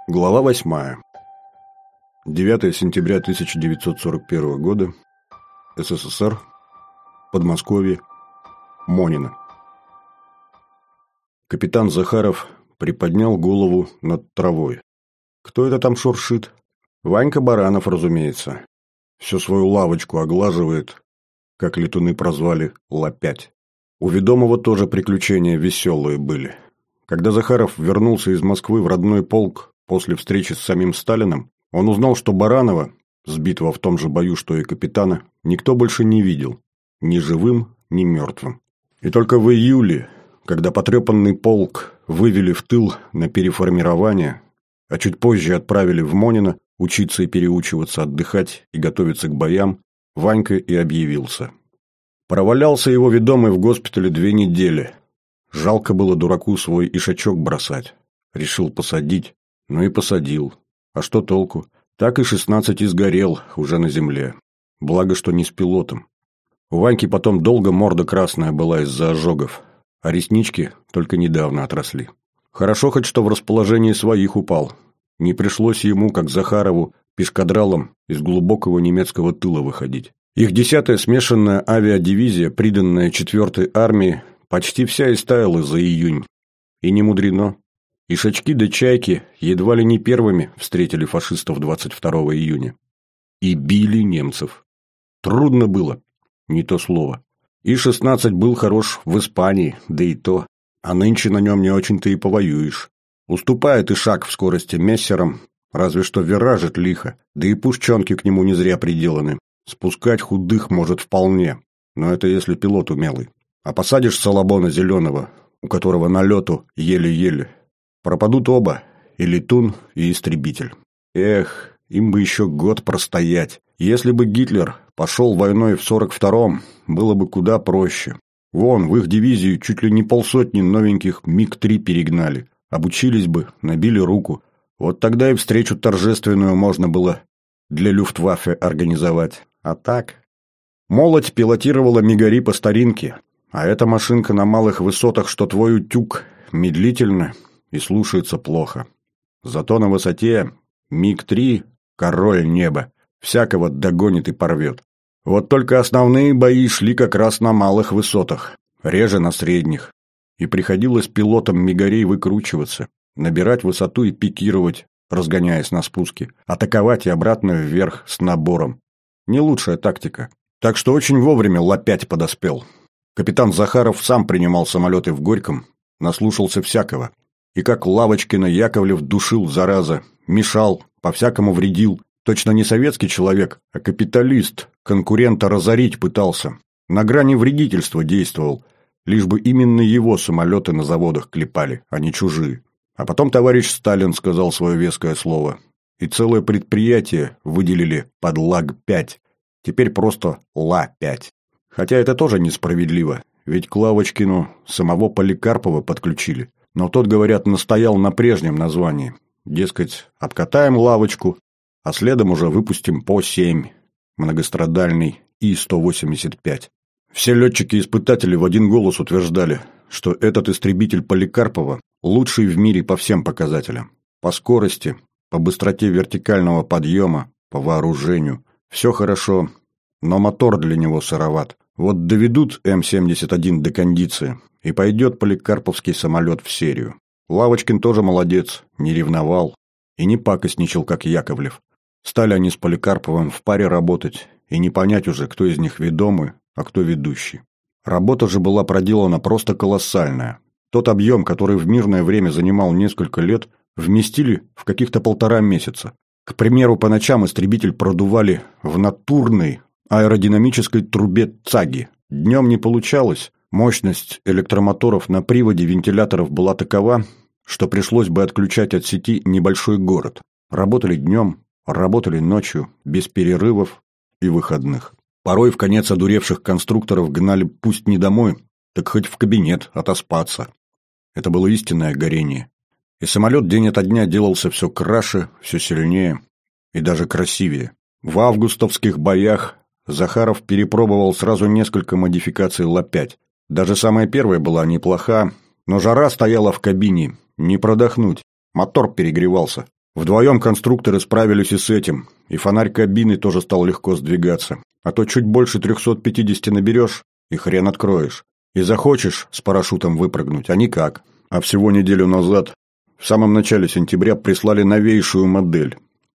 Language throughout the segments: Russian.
Глава 8. 9 сентября 1941 года. СССР. Подмосковье. Монино. Капитан Захаров приподнял голову над травой. Кто это там шуршит? Ванька Баранов, разумеется. Всю свою лавочку оглаживает, как летуны прозвали, лопять. У ведомого тоже приключения веселые были. Когда Захаров вернулся из Москвы в родной полк после встречи с самим Сталиным, он узнал, что Баранова, сбитого в том же бою, что и капитана, никто больше не видел, ни живым, ни мертвым. И только в июле, когда потрепанный полк вывели в тыл на переформирование, а чуть позже отправили в Монино учиться и переучиваться, отдыхать и готовиться к боям, Ванька и объявился. Провалялся его ведомый в госпитале 2 недели. Жалко было дураку свой ишачок бросать. Решил посадить. Ну и посадил. А что толку? Так и 16 изгорел уже на земле. Благо, что не с пилотом. У Ваньки потом долго морда красная была из-за ожогов. А реснички только недавно отросли. Хорошо хоть, что в расположении своих упал. Не пришлось ему, как Захарову, пешкадралом из глубокого немецкого тыла выходить. Их 10-я смешанная авиадивизия, приданная 4-й армии, почти вся истаяла за июнь. И не мудрено. Ишачки да чайки едва ли не первыми встретили фашистов 22 июня. И били немцев. Трудно было, не то слово. И-16 был хорош в Испании, да и то. А нынче на нем не очень-то и повоюешь. Уступает Ишак в скорости мессерам, разве что виражит лихо, да и пушченки к нему не зря приделаны. Спускать худых может вполне, но это если пилот умелый. А посадишь Салабона зеленого, у которого на лету еле-еле. Пропадут оба, и летун, и истребитель. Эх, им бы еще год простоять. Если бы Гитлер пошел войной в 42-м, было бы куда проще. Вон, в их дивизию чуть ли не 50 новеньких МиГ-3 перегнали. Обучились бы, набили руку. Вот тогда и встречу торжественную можно было для Люфтваффе организовать. А так? Молодь пилотировала Мигари по старинке, а эта машинка на малых высотах, что твой утюг, медлительно и слушается плохо. Зато на высоте МиГ-3 — король неба, всякого догонит и порвет. Вот только основные бои шли как раз на малых высотах, реже на средних. И приходилось пилотам Мигарей выкручиваться, набирать высоту и пикировать, разгоняясь на спуске, атаковать и обратно вверх с набором. Не лучшая тактика. Так что очень вовремя лопять подоспел. Капитан Захаров сам принимал самолеты в Горьком, наслушался всякого. И как Лавочкина Яковлев душил, зараза, мешал, по-всякому вредил. Точно не советский человек, а капиталист, конкурента разорить пытался. На грани вредительства действовал, лишь бы именно его самолеты на заводах клепали, а не чужие. А потом товарищ Сталин сказал свое веское слово. И целое предприятие выделили под ЛАГ-5. Теперь просто ЛА-5. Хотя это тоже несправедливо, ведь к Лавочкину самого Поликарпова подключили. Но тот, говорят, настоял на прежнем названии. Дескать, обкатаем лавочку, а следом уже выпустим ПО-7, многострадальный И-185. Все летчики-испытатели в один голос утверждали, что этот истребитель Поликарпова лучший в мире по всем показателям. По скорости, по быстроте вертикального подъема, по вооружению. Все хорошо, но мотор для него сыроват. Вот доведут М-71 до кондиции, и пойдет поликарповский самолет в серию. Лавочкин тоже молодец, не ревновал и не пакостничал, как Яковлев. Стали они с Поликарповым в паре работать, и не понять уже, кто из них ведомый, а кто ведущий. Работа же была проделана просто колоссальная. Тот объем, который в мирное время занимал несколько лет, вместили в каких-то 1,5 месяца. К примеру, по ночам истребитель продували в натурной аэродинамической трубе ЦАГИ. Днем не получалось. Мощность электромоторов на приводе вентиляторов была такова, что пришлось бы отключать от сети небольшой город. Работали днем, работали ночью, без перерывов и выходных. Порой в конец одуревших конструкторов гнали пусть не домой, так хоть в кабинет отоспаться. Это было истинное горение. И самолет день ото дня делался все краше, все сильнее и даже красивее. В августовских боях Захаров перепробовал сразу несколько модификаций Ла-5. Даже самая первая была неплоха, но жара стояла в кабине, не продохнуть. Мотор перегревался. Вдвоем конструкторы справились и с этим, и фонарь кабины тоже стал легко сдвигаться. А то чуть больше 350 наберешь, и хрен откроешь. И захочешь с парашютом выпрыгнуть, а никак. А всего неделю назад, в самом начале сентября, прислали новейшую модель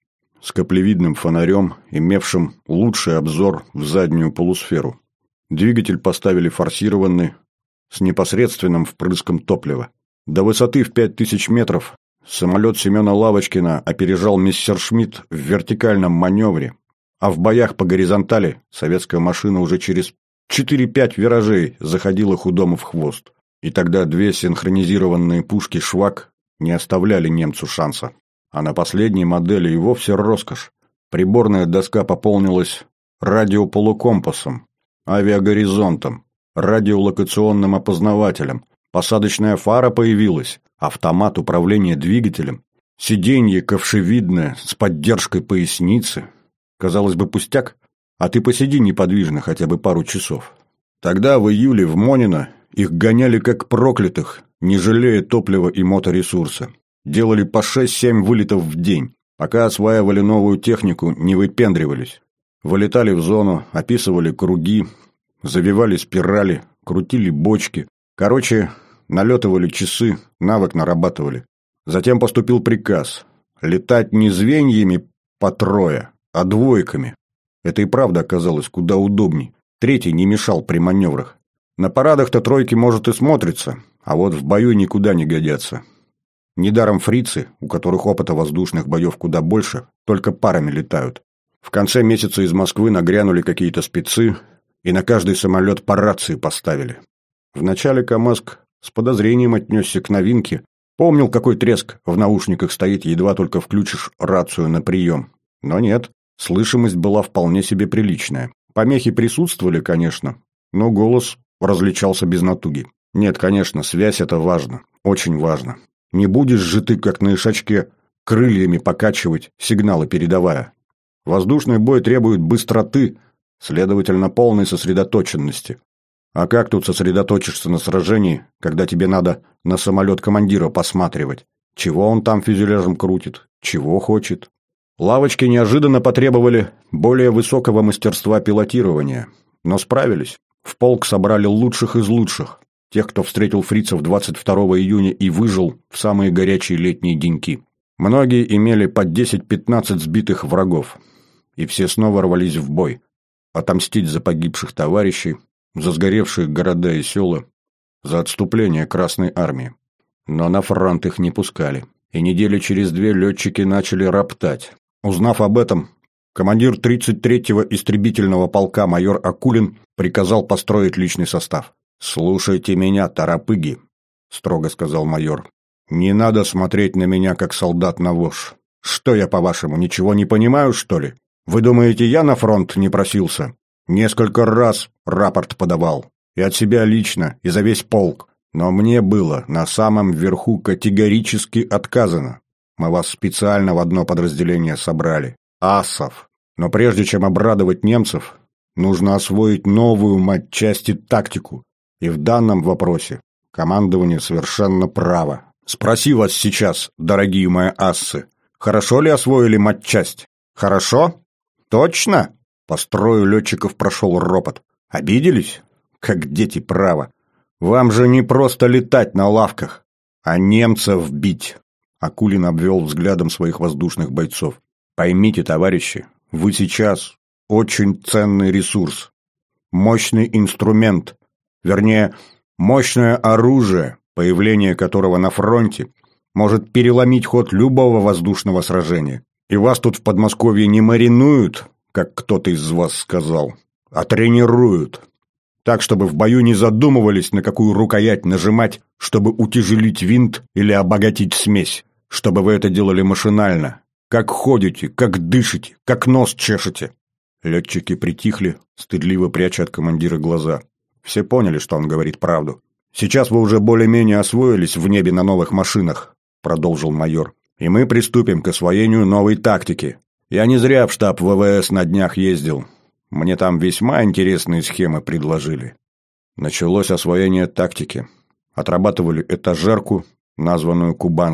с каплевидным фонарем, имевшим лучший обзор в заднюю полусферу. Двигатель поставили форсированный, с непосредственным впрыском топлива. До высоты в 5000 метров самолет Семена Лавочкина опережал Мессершмитт в вертикальном маневре, а в боях по горизонтали советская машина уже через 4-5 виражей заходила худому в хвост. И тогда две синхронизированные пушки «Швак» не оставляли немцу шанса. А на последней модели и вовсе роскошь. Приборная доска пополнилась радиополукомпасом, авиагоризонтом, радиолокационным опознавателем, посадочная фара появилась, автомат управления двигателем, сиденье ковшевидное с поддержкой поясницы. Казалось бы, пустяк, а ты посиди неподвижно хотя бы пару часов. Тогда, в июле, в Монино их гоняли как проклятых, не жалея топлива и моторесурса. Делали по 6-7 вылетов в день, пока осваивали новую технику, не выпендривались. Вылетали в зону, описывали круги, завивали спирали, крутили бочки. Короче, налетывали часы, навык нарабатывали. Затем поступил приказ летать не звеньями по трое, а двойками. Это и правда оказалось куда удобней. Третий не мешал при маневрах. На парадах-то тройки, может, и смотрится, а вот в бою никуда не годятся. Недаром фрицы, у которых опыта воздушных боев куда больше, только парами летают. В конце месяца из Москвы нагрянули какие-то спецы, и на каждый самолет по рации поставили. Вначале Камазк с подозрением отнесся к новинке, помнил, какой треск в наушниках стоит, едва только включишь рацию на прием. Но нет, слышимость была вполне себе приличная. Помехи присутствовали, конечно, но голос различался без натуги. Нет, конечно, связь – это важно, очень важно. Не будешь же ты, как на ишачке, крыльями покачивать, сигналы передавая. Воздушный бой требует быстроты, следовательно, полной сосредоточенности. А как тут сосредоточишься на сражении, когда тебе надо на самолет командира посматривать? Чего он там фюзеляжем крутит? Чего хочет? Лавочки неожиданно потребовали более высокого мастерства пилотирования, но справились. В полк собрали лучших из лучших, тех, кто встретил фрицев 22 июня и выжил в самые горячие летние деньки. Многие имели по 10-15 сбитых врагов, и все снова рвались в бой. Отомстить за погибших товарищей, за сгоревшие города и села, за отступление Красной Армии. Но на фронт их не пускали, и недели через две летчики начали роптать. Узнав об этом, командир 33-го истребительного полка майор Акулин приказал построить личный состав. «Слушайте меня, торопыги», — строго сказал майор. «Не надо смотреть на меня, как солдат на вож. Что я, по-вашему, ничего не понимаю, что ли? Вы думаете, я на фронт не просился? Несколько раз рапорт подавал. И от себя лично, и за весь полк. Но мне было на самом верху категорически отказано. Мы вас специально в одно подразделение собрали. Асов. Но прежде чем обрадовать немцев, нужно освоить новую матчасти тактику. И в данном вопросе командование совершенно право. Спроси вас сейчас, дорогие мои ассы, хорошо ли освоили матчасть? Хорошо? Точно? По строю летчиков прошел ропот. Обиделись? Как дети, право. Вам же не просто летать на лавках, а немцев бить. Акулин обвел взглядом своих воздушных бойцов. Поймите, товарищи, вы сейчас очень ценный ресурс. Мощный инструмент. Вернее, мощное оружие, появление которого на фронте может переломить ход любого воздушного сражения. И вас тут в Подмосковье не маринуют, как кто-то из вас сказал, а тренируют. Так, чтобы в бою не задумывались, на какую рукоять нажимать, чтобы утяжелить винт или обогатить смесь. Чтобы вы это делали машинально. Как ходите, как дышите, как нос чешете. Летчики притихли, стыдливо пряча от командира глаза. Все поняли, что он говорит правду. «Сейчас вы уже более-менее освоились в небе на новых машинах», — продолжил майор. «И мы приступим к освоению новой тактики. Я не зря в штаб ВВС на днях ездил. Мне там весьма интересные схемы предложили». Началось освоение тактики. Отрабатывали этажерку, названную Кубанской.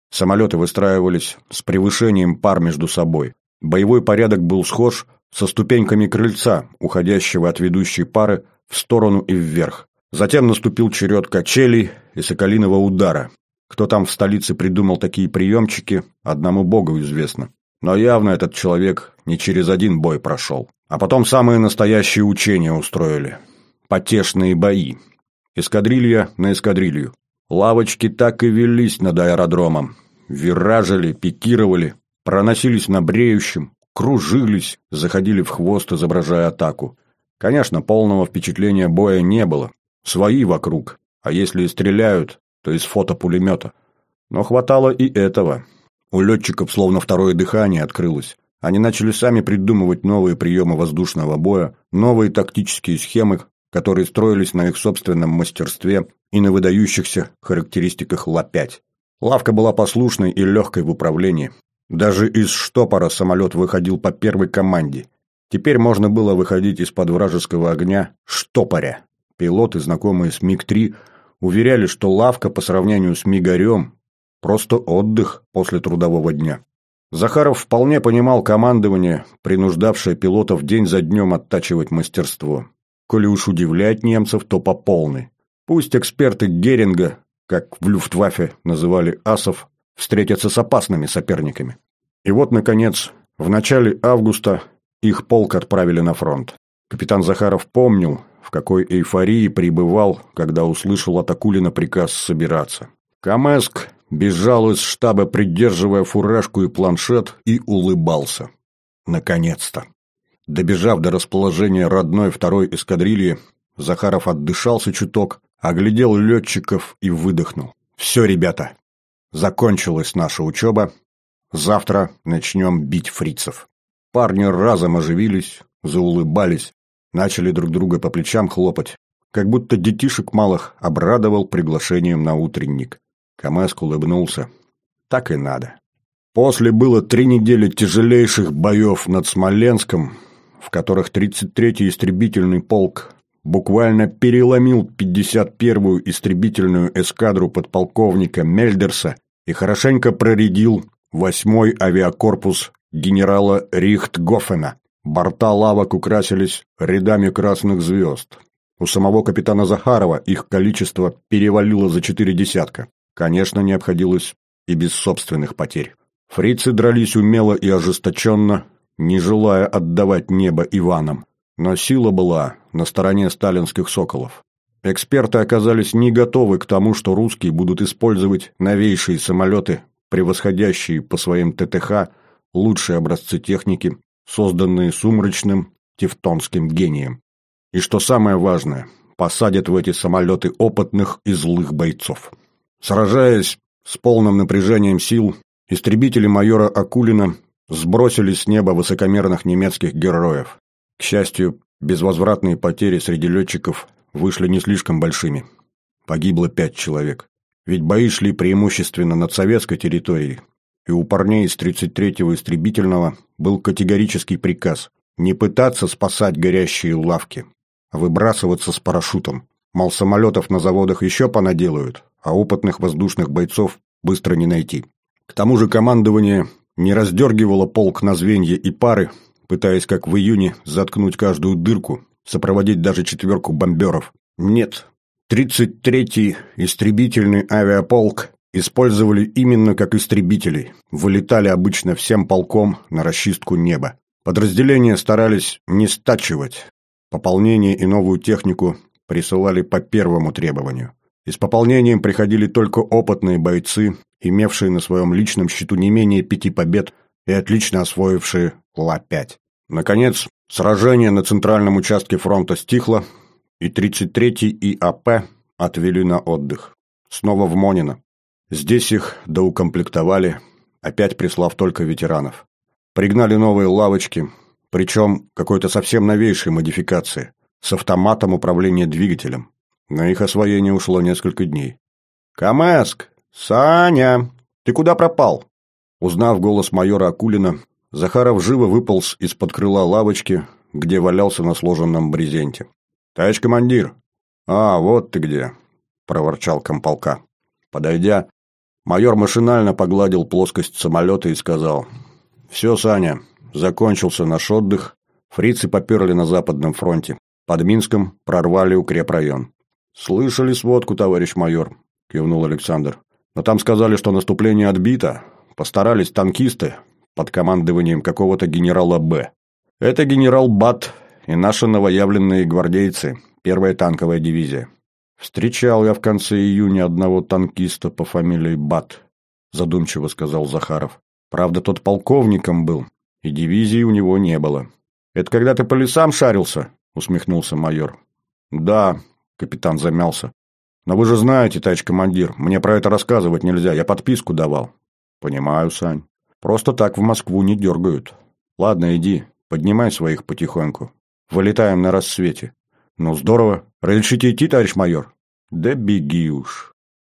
Самолеты выстраивались с превышением пар между собой. Боевой порядок был схож со ступеньками крыльца, уходящего от ведущей пары в сторону и вверх. Затем наступил черед качелей и соколиного удара. Кто там в столице придумал такие приемчики, одному богу известно. Но явно этот человек не через один бой прошел. А потом самые настоящие учения устроили. Потешные бои. Эскадрилья на эскадрилью. Лавочки так и велись над аэродромом. Виражили, пикировали, проносились на бреющем, кружились, заходили в хвост, изображая атаку. Конечно, полного впечатления боя не было. Свои вокруг. А если и стреляют, то из фотопулемета. Но хватало и этого. У летчиков словно второе дыхание открылось. Они начали сами придумывать новые приемы воздушного боя, новые тактические схемы, которые строились на их собственном мастерстве и на выдающихся характеристиках Ла-5. Лавка была послушной и легкой в управлении. Даже из штопора самолет выходил по первой команде. Теперь можно было выходить из-под вражеского огня штопоря. Пилоты, знакомые с МиГ-3, уверяли, что лавка по сравнению с МиГарем – просто отдых после трудового дня. Захаров вполне понимал командование, принуждавшее пилотов день за днем оттачивать мастерство. Коли уж удивлять немцев, то по полной. Пусть эксперты Геринга, как в Люфтваффе называли асов, встретятся с опасными соперниками. И вот, наконец, в начале августа их полк отправили на фронт. Капитан Захаров помнил, в какой эйфории пребывал, когда услышал от Акулина приказ собираться. Камэск бежал из штаба, придерживая фуражку и планшет, и улыбался. Наконец-то! Добежав до расположения родной второй эскадрильи, Захаров отдышался чуток, оглядел летчиков и выдохнул. «Все, ребята, закончилась наша учеба. Завтра начнем бить фрицев». Парни разом оживились, заулыбались, начали друг друга по плечам хлопать, как будто детишек малых обрадовал приглашением на утренник. Камэск улыбнулся. Так и надо. После было 3 недели тяжелейших боев над Смоленском, в которых 33-й истребительный полк буквально переломил 51-ю истребительную эскадру подполковника Мельдерса и хорошенько проредил 8-й авиакорпус генерала Рихтгофена. Борта лавок украсились рядами красных звезд. У самого капитана Захарова их количество перевалило за 4 десятка. Конечно, не обходилось и без собственных потерь. Фрицы дрались умело и ожесточенно, не желая отдавать небо Иванам. Но сила была на стороне сталинских соколов. Эксперты оказались не готовы к тому, что русские будут использовать новейшие самолеты, превосходящие по своим ТТХ лучшие образцы техники, созданные сумрачным тевтонским гением. И что самое важное, посадят в эти самолеты опытных и злых бойцов. Сражаясь с полным напряжением сил, истребители майора Акулина сбросили с неба высокомерных немецких героев. К счастью, безвозвратные потери среди летчиков вышли не слишком большими. Погибло 5 человек. Ведь бои шли преимущественно над советской территорией, и у парней из 33-го истребительного был категорический приказ не пытаться спасать горящие лавки, а выбрасываться с парашютом. Мол, самолетов на заводах еще понаделают, а опытных воздушных бойцов быстро не найти. К тому же командование не раздергивало полк на звенья и пары, пытаясь, как в июне, заткнуть каждую дырку, сопроводить даже 4 бомберов. Нет, 33-й истребительный авиаполк использовали именно как истребителей, вылетали обычно всем полком на расчистку неба. Подразделения старались не стачивать, пополнение и новую технику присылали по первому требованию. И с пополнением приходили только опытные бойцы, имевшие на своем личном счету не менее 5 побед и отлично освоившие Ла-5. Наконец, сражение на центральном участке фронта стихло, и 33-й ИАП отвели на отдых. Снова в Монино. Здесь их доукомплектовали, опять прислав только ветеранов. Пригнали новые лавочки, причем какой-то совсем новейшей модификации, с автоматом управления двигателем. На их освоение ушло несколько дней. «Камэск! Саня! Ты куда пропал?» Узнав голос майора Акулина, Захаров живо выполз из-под крыла лавочки, где валялся на сложенном брезенте. «Товарищ командир!» «А, вот ты где!» – проворчал комполка. Подойдя, Майор машинально погладил плоскость самолета и сказал: «Все, Саня, закончился наш отдых. Фрицы поперли на Западном фронте. Под Минском прорвали укрепрайон». «Слышали сводку, товарищ майор», – кивнул Александр. «Но там сказали, что наступление отбито. Постарались танкисты под командованием какого-то генерала Б. Это генерал Бат и наши новоявленные гвардейцы, первая танковая дивизия. Встречал я в конце июня одного танкиста по фамилии Бат», – задумчиво сказал Захаров. «Правда, тот полковником был, и дивизии у него не было». «Это когда ты по лесам шарился?» – усмехнулся майор. «Да», – капитан замялся. «Но вы же знаете, товарищ командир, мне про это рассказывать нельзя, я подписку давал». «Понимаю, Сань. Просто так в Москву не дергают. Ладно, иди, поднимай своих потихоньку. Вылетаем на рассвете». «Ну, здорово. Разрешите идти, товарищ майор?» «Да беги уж».